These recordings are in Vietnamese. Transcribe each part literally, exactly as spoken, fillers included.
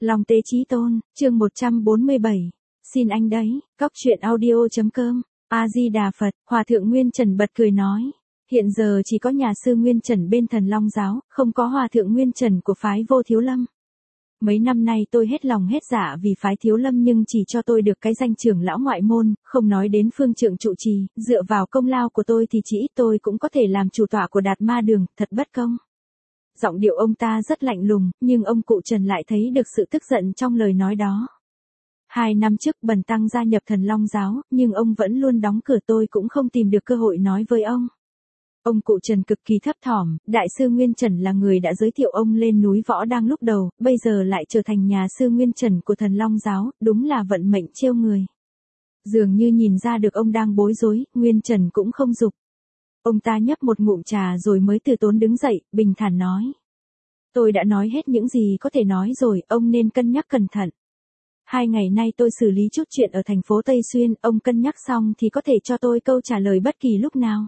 Long Tế Chí Tôn, chương một trăm bốn mươi bảy. Xin anh đấy, cóc truyện audio.com. A-di-đà Phật, Hòa thượng Nguyên Trần bật cười nói. Hiện giờ chỉ có nhà sư Nguyên Trần bên Thần Long giáo, không có Hòa thượng Nguyên Trần của phái Vô Thiếu Lâm. Mấy năm nay tôi hết lòng hết dạ vì phái Thiếu Lâm nhưng chỉ cho tôi được cái danh trưởng lão ngoại môn, không nói đến phương trượng trụ trì, dựa vào công lao của tôi thì chỉ ít tôi cũng có thể làm chủ tọa của Đạt Ma Đường, thật bất công. Giọng điệu ông ta rất lạnh lùng, nhưng ông cụ Trần lại thấy được sự tức giận trong lời nói đó. Hai năm trước Bần Tăng gia nhập Thần Long giáo, nhưng ông vẫn luôn đóng cửa, tôi cũng không tìm được cơ hội nói với ông. Ông cụ Trần cực kỳ thấp thỏm, Đại sư Nguyên Trần là người đã giới thiệu ông lên núi Võ Đang lúc đầu, bây giờ lại trở thành nhà sư Nguyên Trần của Thần Long giáo, đúng là vận mệnh trêu người. Dường như nhìn ra được ông đang bối rối, Nguyên Trần cũng không giục. Ông ta nhấp một ngụm trà rồi mới từ tốn đứng dậy, bình thản nói. Tôi đã nói hết những gì có thể nói rồi, ông nên cân nhắc cẩn thận. Hai ngày nay tôi xử lý chút chuyện ở thành phố Tây Xuyên, ông cân nhắc xong thì có thể cho tôi câu trả lời bất kỳ lúc nào.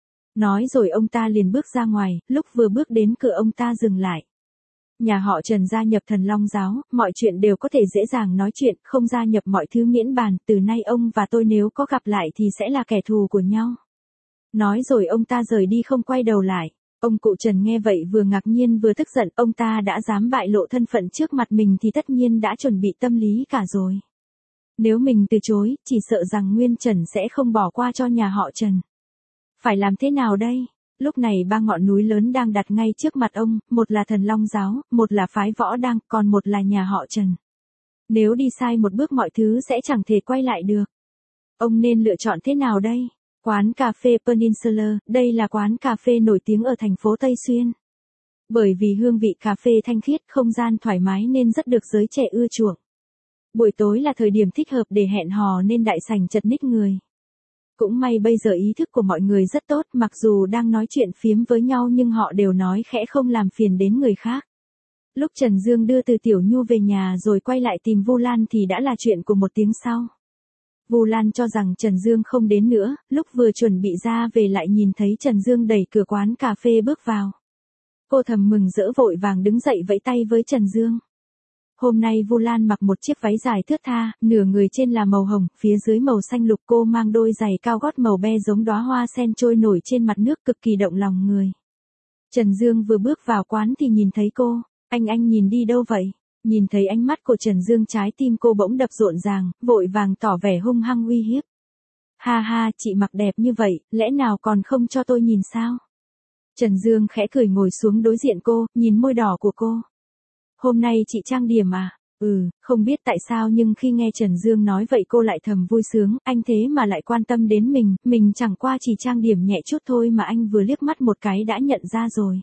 Nói rồi ông ta liền bước ra ngoài, lúc vừa bước đến cửa ông ta dừng lại. Nhà họ Trần gia nhập Thần Long giáo, mọi chuyện đều có thể dễ dàng nói chuyện, không gia nhập mọi thứ miễn bàn, từ nay ông và tôi nếu có gặp lại thì sẽ là kẻ thù của nhau. Nói rồi ông ta rời đi không quay đầu lại. Ông cụ Trần nghe vậy vừa ngạc nhiên vừa tức giận, ông ta đã dám bại lộ thân phận trước mặt mình thì tất nhiên đã chuẩn bị tâm lý cả rồi. Nếu mình từ chối, chỉ sợ rằng Nguyên Trần sẽ không bỏ qua cho nhà họ Trần. Phải làm thế nào đây? Lúc này ba ngọn núi lớn đang đặt ngay trước mặt ông, một là Thần Long giáo, một là phái Võ Đang, còn một là nhà họ Trần. Nếu đi sai một bước mọi thứ sẽ chẳng thể quay lại được. Ông nên lựa chọn thế nào đây? Quán cà phê Peninsula, đây là quán cà phê nổi tiếng ở thành phố Tây Xuyên. Bởi vì hương vị cà phê thanh khiết, không gian thoải mái nên rất được giới trẻ ưa chuộng. Buổi tối là thời điểm thích hợp để hẹn hò nên đại sảnh chật ních người. Cũng may bây giờ ý thức của mọi người rất tốt, mặc dù đang nói chuyện phiếm với nhau nhưng họ đều nói khẽ không làm phiền đến người khác. Lúc Trần Dương đưa Từ Tiểu Nhu về nhà rồi quay lại tìm Vu Lan thì đã là chuyện của một tiếng sau. Vu Lan cho rằng Trần Dương không đến nữa, lúc vừa chuẩn bị ra về lại nhìn thấy Trần Dương đẩy cửa quán cà phê bước vào. Cô thầm mừng rỡ vội vàng đứng dậy vẫy tay với Trần Dương. Hôm nay Vu Lan mặc một chiếc váy dài thướt tha, nửa người trên là màu hồng, phía dưới màu xanh lục, cô mang đôi giày cao gót màu be giống đóa hoa sen trôi nổi trên mặt nước cực kỳ động lòng người. Trần Dương vừa bước vào quán thì nhìn thấy cô, anh anh nhìn đi đâu vậy? Nhìn thấy ánh mắt của Trần Dương trái tim cô bỗng đập rộn ràng, vội vàng tỏ vẻ hung hăng uy hiếp. Ha ha, chị mặc đẹp như vậy, lẽ nào còn không cho tôi nhìn sao? Trần Dương khẽ cười ngồi xuống đối diện cô, nhìn môi đỏ của cô. Hôm nay chị trang điểm à? Ừ, không biết tại sao nhưng khi nghe Trần Dương nói vậy cô lại thầm vui sướng, anh thế mà lại quan tâm đến mình, mình chẳng qua chỉ trang điểm nhẹ chút thôi mà anh vừa liếc mắt một cái đã nhận ra rồi.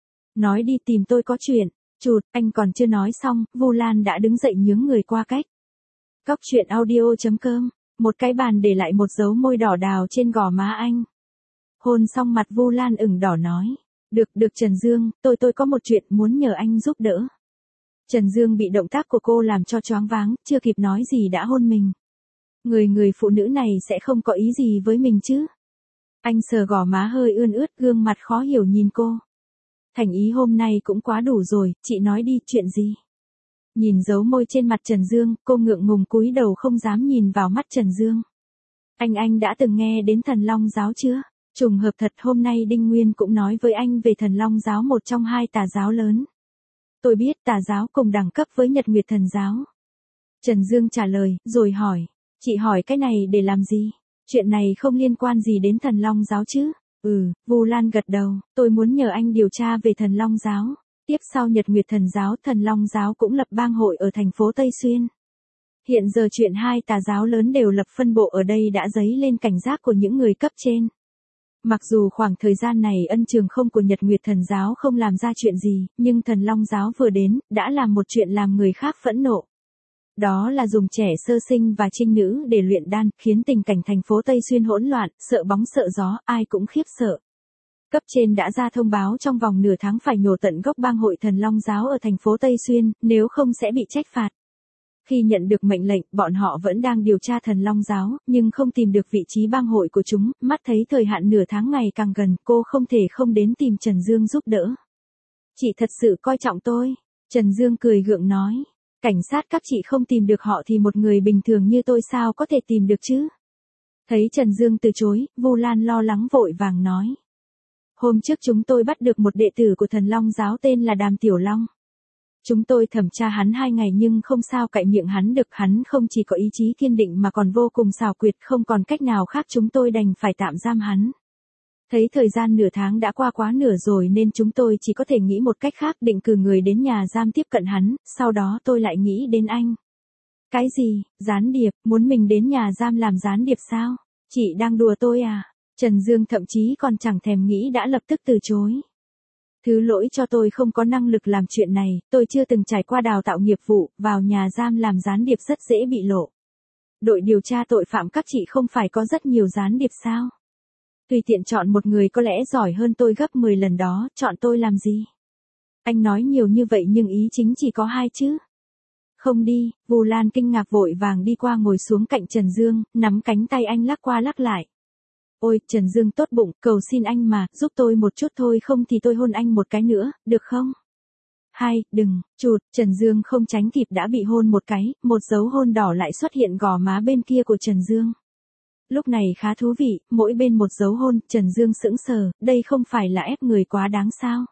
Nói đi, tìm tôi có chuyện. Chụt, anh còn chưa nói xong, Vu Lan đã đứng dậy nhướng người qua cách. Cóc truyện audio.com, một cái bàn để lại một dấu môi đỏ đào trên gò má anh. Hôn xong mặt Vu Lan ửng đỏ nói. Được, được Trần Dương, tôi tôi có một chuyện muốn nhờ anh giúp đỡ. Trần Dương bị động tác của cô làm cho choáng váng, chưa kịp nói gì đã hôn mình. Người người phụ nữ này sẽ không có ý gì với mình chứ? Anh sờ gò má hơi ươn ướt, gương mặt khó hiểu nhìn cô. Thành ý hôm nay cũng quá đủ rồi, chị nói đi, chuyện gì? Nhìn dấu môi trên mặt Trần Dương, cô ngượng ngùng cúi đầu không dám nhìn vào mắt Trần Dương. Anh anh đã từng nghe đến Thần Long giáo chưa? Trùng hợp thật, hôm nay Đinh Nguyên cũng nói với anh về Thần Long giáo, một trong hai tà giáo lớn. Tôi biết tà giáo cùng đẳng cấp với Nhật Nguyệt Thần giáo. Trần Dương trả lời, rồi hỏi. Chị hỏi cái này để làm gì? Chuyện này không liên quan gì đến Thần Long giáo chứ? Ừ, Vu Lan gật đầu, tôi muốn nhờ anh điều tra về Thần Long giáo. Tiếp sau Nhật Nguyệt Thần giáo, Thần Long giáo cũng lập bang hội ở thành phố Tây Xuyên. Hiện giờ chuyện hai tà giáo lớn đều lập phân bộ ở đây đã dấy lên cảnh giác của những người cấp trên. Mặc dù khoảng thời gian này ân trường không của Nhật Nguyệt Thần giáo không làm ra chuyện gì, nhưng Thần Long giáo vừa đến, đã làm một chuyện làm người khác phẫn nộ. Đó là dùng trẻ sơ sinh và trinh nữ để luyện đan, khiến tình cảnh thành phố Tây Xuyên hỗn loạn, sợ bóng sợ gió, ai cũng khiếp sợ. Cấp trên đã ra thông báo trong vòng nửa tháng phải nhổ tận gốc bang hội Thần Long giáo ở thành phố Tây Xuyên, nếu không sẽ bị trách phạt. Khi nhận được mệnh lệnh, bọn họ vẫn đang điều tra Thần Long giáo, nhưng không tìm được vị trí bang hội của chúng, mắt thấy thời hạn nửa tháng ngày càng gần, cô không thể không đến tìm Trần Dương giúp đỡ. Chị thật sự coi trọng tôi. Trần Dương cười gượng nói. Cảnh sát các chị không tìm được họ thì một người bình thường như tôi sao có thể tìm được chứ? Thấy Trần Dương từ chối, Vu Lan lo lắng vội vàng nói. Hôm trước chúng tôi bắt được một đệ tử của Thần Long giáo tên là Đàm Tiểu Long. Chúng tôi thẩm tra hắn hai ngày nhưng không sao cạy miệng hắn được, hắn không chỉ có ý chí kiên định mà còn vô cùng xảo quyệt, không còn cách nào khác chúng tôi đành phải tạm giam hắn. Thấy thời gian nửa tháng đã qua quá nửa rồi nên chúng tôi chỉ có thể nghĩ một cách khác, định cử người đến nhà giam tiếp cận hắn, sau đó tôi lại nghĩ đến anh. Cái gì, gián điệp, muốn mình đến nhà giam làm gián điệp sao? Chị đang đùa tôi à? Trần Dương thậm chí còn chẳng thèm nghĩ đã lập tức từ chối. Thứ lỗi cho tôi không có năng lực làm chuyện này, tôi chưa từng trải qua đào tạo nghiệp vụ, vào nhà giam làm gián điệp rất dễ bị lộ. Đội điều tra tội phạm các chị không phải có rất nhiều gián điệp sao? Tùy tiện chọn một người có lẽ giỏi hơn tôi gấp mười lần đó, chọn tôi làm gì? Anh nói nhiều như vậy nhưng ý chính chỉ có hai chứ. Không đi, Vu Lan kinh ngạc vội vàng đi qua ngồi xuống cạnh Trần Dương, nắm cánh tay anh lắc qua lắc lại. Ôi, Trần Dương tốt bụng, cầu xin anh mà, giúp tôi một chút thôi không thì tôi hôn anh một cái nữa, được không? Hai, đừng, chụt, Trần Dương không tránh kịp đã bị hôn một cái, một dấu hôn đỏ lại xuất hiện gò má bên kia của Trần Dương. Lúc này khá thú vị, mỗi bên một dấu hôn, Trần Dương sững sờ, đây không phải là ép người quá đáng sao?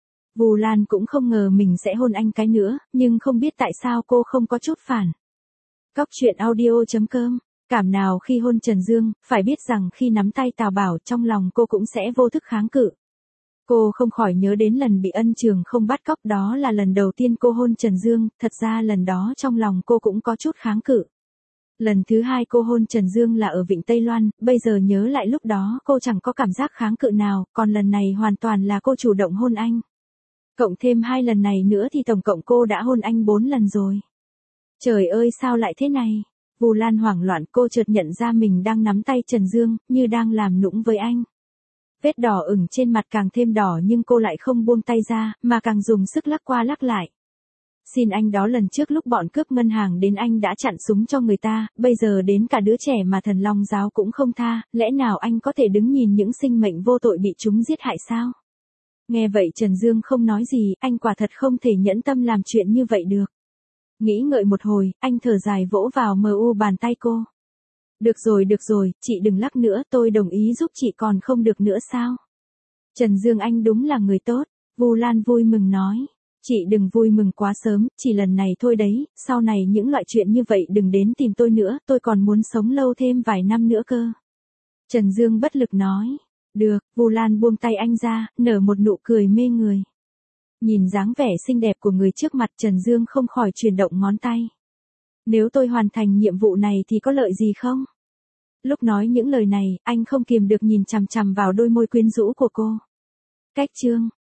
Vu Lan cũng không ngờ mình sẽ hôn anh cái nữa, nhưng không biết tại sao cô không có chút phản. Cóc truyện audio chấm com. Cảm nào khi hôn Trần Dương, phải biết rằng khi nắm tay Tào Bảo trong lòng cô cũng sẽ vô thức kháng cự. Cô không khỏi nhớ đến lần bị Ân Trường không bắt cóc, đó là lần đầu tiên cô hôn Trần Dương, thật ra lần đó trong lòng cô cũng có chút kháng cự. Lần thứ hai cô hôn Trần Dương là ở Vịnh Tây Loan, bây giờ nhớ lại lúc đó cô chẳng có cảm giác kháng cự nào, còn lần này hoàn toàn là cô chủ động hôn anh. Cộng thêm hai lần này nữa thì tổng cộng cô đã hôn anh bốn lần rồi. Trời ơi sao lại thế này? Vu Lan hoảng loạn, cô chợt nhận ra mình đang nắm tay Trần Dương, như đang làm nũng với anh. Vết đỏ ửng trên mặt càng thêm đỏ nhưng cô lại không buông tay ra, mà càng dùng sức lắc qua lắc lại. Xin anh, đó lần trước lúc bọn cướp ngân hàng đến anh đã chặn súng cho người ta, bây giờ đến cả đứa trẻ mà Thần Long giáo cũng không tha, lẽ nào anh có thể đứng nhìn những sinh mệnh vô tội bị chúng giết hại sao? Nghe vậy Trần Dương không nói gì, anh quả thật không thể nhẫn tâm làm chuyện như vậy được. Nghĩ ngợi một hồi, anh thở dài vỗ vào mờ u bàn tay cô. Được rồi được rồi, chị đừng lắc nữa, tôi đồng ý giúp chị còn không được nữa sao? Trần Dương anh đúng là người tốt, Vu Lan vui mừng nói. Chị đừng vui mừng quá sớm, chỉ lần này thôi đấy, sau này những loại chuyện như vậy đừng đến tìm tôi nữa, tôi còn muốn sống lâu thêm vài năm nữa cơ. Trần Dương bất lực nói. Được, Vu Lan buông tay anh ra, nở một nụ cười mê người. Nhìn dáng vẻ xinh đẹp của người trước mặt, Trần Dương không khỏi chuyển động ngón tay. Nếu tôi hoàn thành nhiệm vụ này thì có lợi gì không? Lúc nói những lời này, anh không kiềm được nhìn chằm chằm vào đôi môi quyến rũ của cô. Cách chương